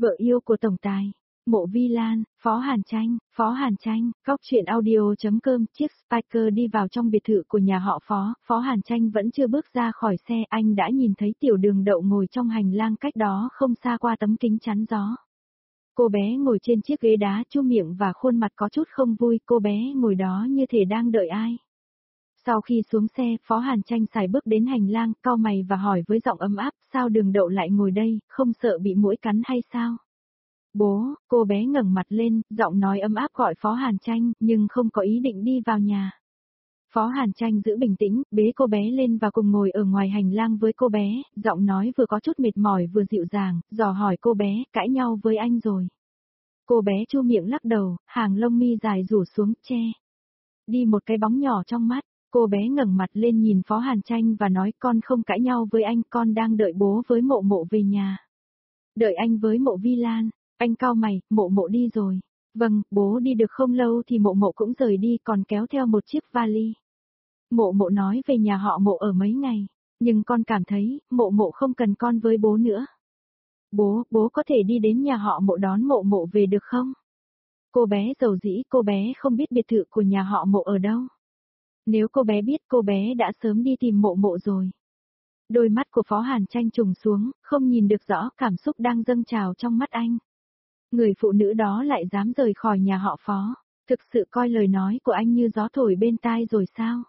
Vợ yêu của tổng tài, Mộ Vi Lan, Phó Hàn Tranh, Góc Chuyện Audio.com. Chiếc Spyker đi vào trong biệt thự của nhà họ Phó Hàn Tranh vẫn chưa bước ra khỏi xe, anh đã nhìn thấy Tiểu Đường Đậu ngồi trong hành lang cách đó không xa qua tấm kính chắn gió. Cô bé ngồi trên chiếc ghế đá chu miệng và khuôn mặt có chút không vui, cô bé ngồi đó như thể đang đợi ai. Sau khi xuống xe, Phó Hàn Tranh sải bước đến hành lang, cau mày và hỏi với giọng ấm áp, sao Đường Đậu lại ngồi đây, không sợ bị muỗi cắn hay sao? Bố, cô bé ngẩng mặt lên, giọng nói ấm áp gọi Phó Hàn Tranh, nhưng không có ý định đi vào nhà. Phó Hàn Tranh giữ bình tĩnh, bế cô bé lên và cùng ngồi ở ngoài hành lang với cô bé, giọng nói vừa có chút mệt mỏi vừa dịu dàng, dò hỏi cô bé, cãi nhau với anh rồi. Cô bé chu miệng lắc đầu, hàng lông mi dài rủ xuống, che đi một cái bóng nhỏ trong mắt. Cô bé ngẩng mặt lên nhìn Phó Hàn Tranh và nói, con không cãi nhau với anh, con đang đợi bố với Mộ Mộ về nhà. Đợi anh với Mộ Vi Lan. Anh cau mày, Mộ Mộ đi rồi. Vâng, bố đi được không lâu thì Mộ Mộ cũng rời đi, còn kéo theo một chiếc vali. Mộ Mộ nói về nhà họ Mộ ở mấy ngày, nhưng con cảm thấy, Mộ Mộ không cần con với bố nữa. Bố có thể đi đến nhà họ Mộ đón Mộ Mộ về được không? Cô bé dầu dĩ, cô bé không biết biệt thự của nhà họ Mộ ở đâu. Nếu cô bé biết, cô bé đã sớm đi tìm Mộ Mộ rồi. Đôi mắt của Phó Hàn Tranh trùng xuống, không nhìn được rõ cảm xúc đang dâng trào trong mắt anh. Người phụ nữ đó lại dám rời khỏi nhà họ Phó, thực sự coi lời nói của anh như gió thổi bên tai rồi sao?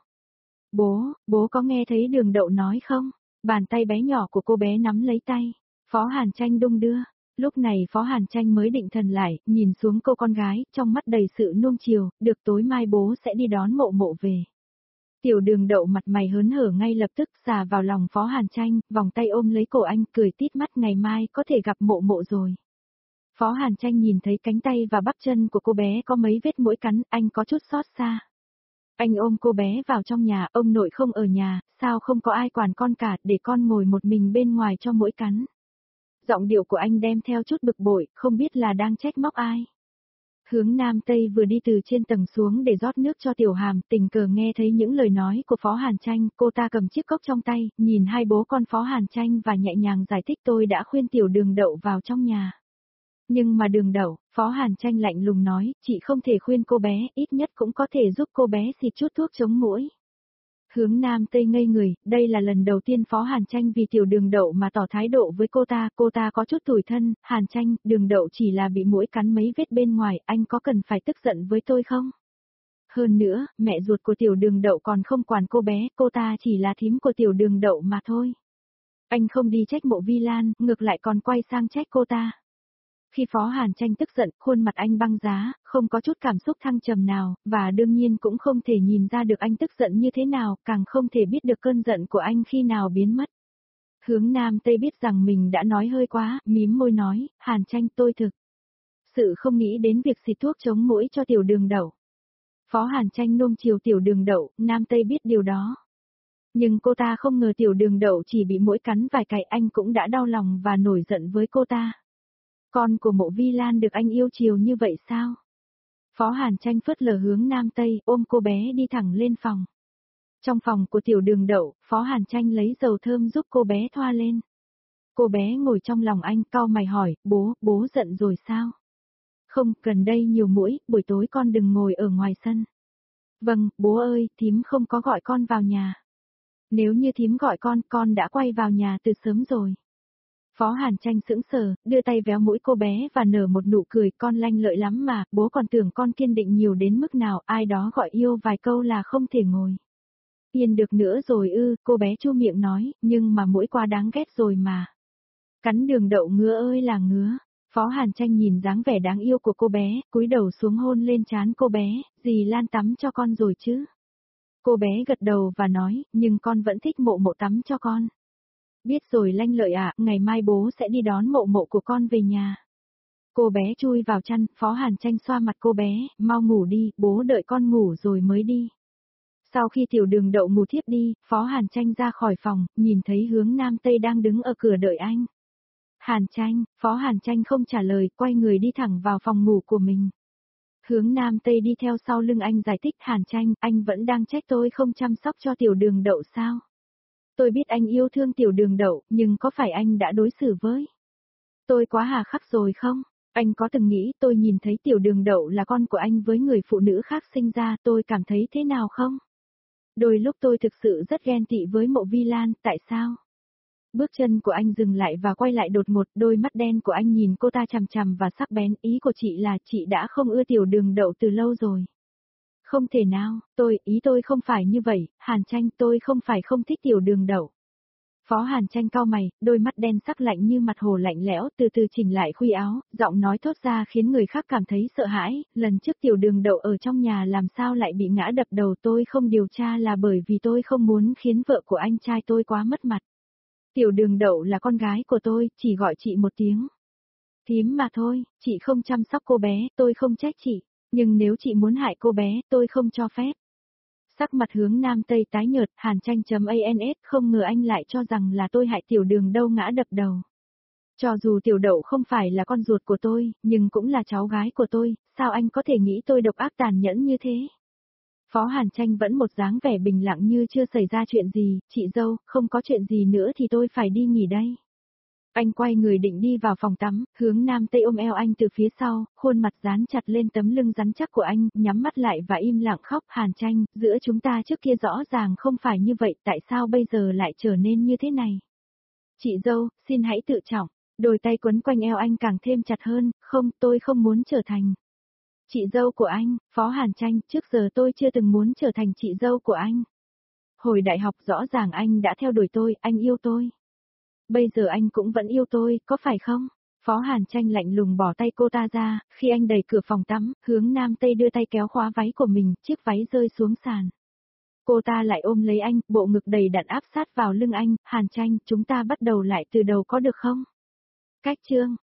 Bố có nghe thấy Đường Đậu nói không? Bàn tay bé nhỏ của cô bé nắm lấy tay, Phó Hàn Tranh đung đưa. Lúc này Phó Hàn Tranh mới định thần lại, nhìn xuống cô con gái, trong mắt đầy sự nuông chiều, được tối mai bố sẽ đi đón Mộ Mộ về. Tiểu Đường Đậu mặt mày hớn hở ngay lập tức xà vào lòng Phó Hàn Tranh, vòng tay ôm lấy cổ anh, cười tít mắt, ngày mai có thể gặp Mộ Mộ rồi. Phó Hàn Tranh nhìn thấy cánh tay và bắp chân của cô bé có mấy vết muỗi cắn, anh có chút xót xa. Anh ôm cô bé vào trong nhà, ông nội không ở nhà, sao không có ai quản con cả, để con ngồi một mình bên ngoài cho muỗi cắn. Giọng điệu của anh đem theo chút bực bội, không biết là đang trách móc ai. Hướng Nam Tây vừa đi từ trên tầng xuống để rót nước cho Tiểu Hàm, tình cờ nghe thấy những lời nói của Phó Hàn Tranh, cô ta cầm chiếc cốc trong tay, nhìn hai bố con Phó Hàn Tranh và nhẹ nhàng giải thích, tôi đã khuyên Tiểu Đường Đậu vào trong nhà. Nhưng mà Đường Đậu, Phó Hàn Tranh lạnh lùng nói, chị không thể khuyên cô bé, ít nhất cũng có thể giúp cô bé xịt chút thuốc chống muỗi. Hướng Nam Tây ngây người, đây là lần đầu tiên Phó Hàn Tranh vì Tiểu Đường Đậu mà tỏ thái độ với cô ta có chút tủi thân, Hàn Tranh, Đường Đậu chỉ là bị muỗi cắn mấy vết bên ngoài, anh có cần phải tức giận với tôi không? Hơn nữa, mẹ ruột của Tiểu Đường Đậu còn không quản cô ta chỉ là thím của Tiểu Đường Đậu mà thôi. Anh không đi trách Mộ Vi Lan, ngược lại còn quay sang trách cô ta. Khi Phó Hàn Tranh tức giận, khuôn mặt anh băng giá, không có chút cảm xúc thăng trầm nào, và đương nhiên cũng không thể nhìn ra được anh tức giận như thế nào, càng không thể biết được cơn giận của anh khi nào biến mất. Hướng Nam Tây biết rằng mình đã nói hơi quá, mím môi nói, Hàn Tranh, tôi thực sự không nghĩ đến việc xịt thuốc chống muỗi cho Tiểu Đường Đậu. Phó Hàn Tranh nuông chiều Tiểu Đường Đậu, Nam Tây biết điều đó. Nhưng cô ta không ngờ Tiểu Đường Đậu chỉ bị muỗi cắn vài cái, anh cũng đã đau lòng và nổi giận với cô ta. Con của Mộ Vi Lan được anh yêu chiều như vậy sao? Phó Hàn Tranh phớt lờ Hướng Nam Tây, ôm cô bé đi thẳng lên phòng. Trong phòng của Tiểu Đường Đậu, Phó Hàn Tranh lấy dầu thơm giúp cô bé thoa lên. Cô bé ngồi trong lòng anh, cau mày hỏi, bố giận rồi sao? Không, gần đây nhiều muỗi, buổi tối con đừng ngồi ở ngoài sân. Vâng, bố ơi, thím không có gọi con vào nhà. Nếu như thím gọi con đã quay vào nhà từ sớm rồi. Phó Hàn Tranh sững sờ, đưa tay véo mũi cô bé và nở một nụ cười, con lanh lợi lắm mà, bố còn tưởng con kiên định nhiều đến mức nào, ai đó gọi yêu vài câu là không thể ngồi yên được nữa rồi ư, cô bé chu miệng nói, nhưng mà mũi quá đáng ghét rồi mà. Cắn Đường Đậu ngứa ơi là ngứa. Phó Hàn Tranh nhìn dáng vẻ đáng yêu của cô bé, cúi đầu xuống hôn lên trán cô bé, dì Lan tắm cho con rồi chứ? Cô bé gật đầu và nói, nhưng con vẫn thích Mộ Mộ tắm cho con. Biết rồi lanh lợi ạ, ngày mai bố sẽ đi đón Mộ Mộ của con về nhà. Cô bé chui vào chăn, Phó Hàn Tranh xoa mặt cô bé, mau ngủ đi, bố đợi con ngủ rồi mới đi. Sau khi Tiểu Đường Đậu ngủ thiếp đi, Phó Hàn Tranh ra khỏi phòng, nhìn thấy Hướng Nam Tây đang đứng ở cửa đợi anh. Hàn Tranh, Phó Hàn Tranh không trả lời, quay người đi thẳng vào phòng ngủ của mình. Hướng Nam Tây đi theo sau lưng anh giải thích, Hàn Tranh, anh vẫn đang trách tôi không chăm sóc cho Tiểu Đường Đậu sao? Tôi biết anh yêu thương Tiểu Đường Đậu, nhưng có phải anh đã đối xử với Tôi quá hà khắc rồi không? Anh có từng nghĩ tôi nhìn thấy tiểu đường đậu là con của anh với người phụ nữ khác sinh ra tôi cảm thấy thế nào không? Đôi lúc tôi thực sự rất ghen tị với Mộ Vi Lan, tại sao? Bước chân của anh dừng lại và quay lại đột ngột, đôi mắt đen của anh nhìn cô ta chằm chằm và sắc bén, ý của chị là chị đã không ưa tiểu đường đậu từ lâu rồi. Không thể nào, ý tôi không phải như vậy, Hàn Tranh, tôi không phải không thích tiểu đường đậu. Phó Hàn Tranh cau mày, đôi mắt đen sắc lạnh như mặt hồ lạnh lẽo, từ từ chỉnh lại khuy áo, giọng nói thốt ra khiến người khác cảm thấy sợ hãi, lần trước tiểu đường đậu ở trong nhà làm sao lại bị ngã đập đầu, tôi không điều tra là bởi vì tôi không muốn khiến vợ của anh trai tôi quá mất mặt. Tiểu đường đậu là con gái của tôi, chỉ gọi chị một tiếng. Thím mà thôi, chị không chăm sóc cô bé, tôi không trách chị, nhưng nếu chị muốn hại cô bé, tôi không cho phép. Sắc mặt Hướng Nam Tây tái nhợt, Hàn Tranh.ans, không ngờ anh lại cho rằng là tôi hại tiểu đường đâu ngã đập đầu. Cho dù tiểu đậu không phải là con ruột của tôi, nhưng cũng là cháu gái của tôi, sao anh có thể nghĩ tôi độc ác tàn nhẫn như thế? Phó Hàn Tranh vẫn một dáng vẻ bình lặng như chưa xảy ra chuyện gì, chị dâu, không có chuyện gì nữa thì tôi phải đi nghỉ đây. Anh quay người định đi vào phòng tắm, Hướng Nam Tây ôm eo anh từ phía sau, khuôn mặt dán chặt lên tấm lưng rắn chắc của anh, nhắm mắt lại và im lặng khóc. Hàn Tranh, giữa chúng ta trước kia rõ ràng không phải như vậy, tại sao bây giờ lại trở nên như thế này? Chị dâu, xin hãy tự trọng. Đôi tay quấn quanh eo anh càng thêm chặt hơn, không, tôi không muốn trở thành chị dâu của anh, Phó Hàn Tranh, trước giờ tôi chưa từng muốn trở thành chị dâu của anh. Hồi đại học rõ ràng anh đã theo đuổi tôi, anh yêu tôi. Bây giờ anh cũng vẫn yêu tôi, có phải không? Phó Hàn Tranh lạnh lùng bỏ tay cô ta ra, khi anh đẩy cửa phòng tắm, Hướng Nam Tây đưa tay kéo khóa váy của mình, chiếc váy rơi xuống sàn. Cô ta lại ôm lấy anh, bộ ngực đầy đặn áp sát vào lưng anh, Hàn Tranh, chúng ta bắt đầu lại từ đầu có được không? Cách chương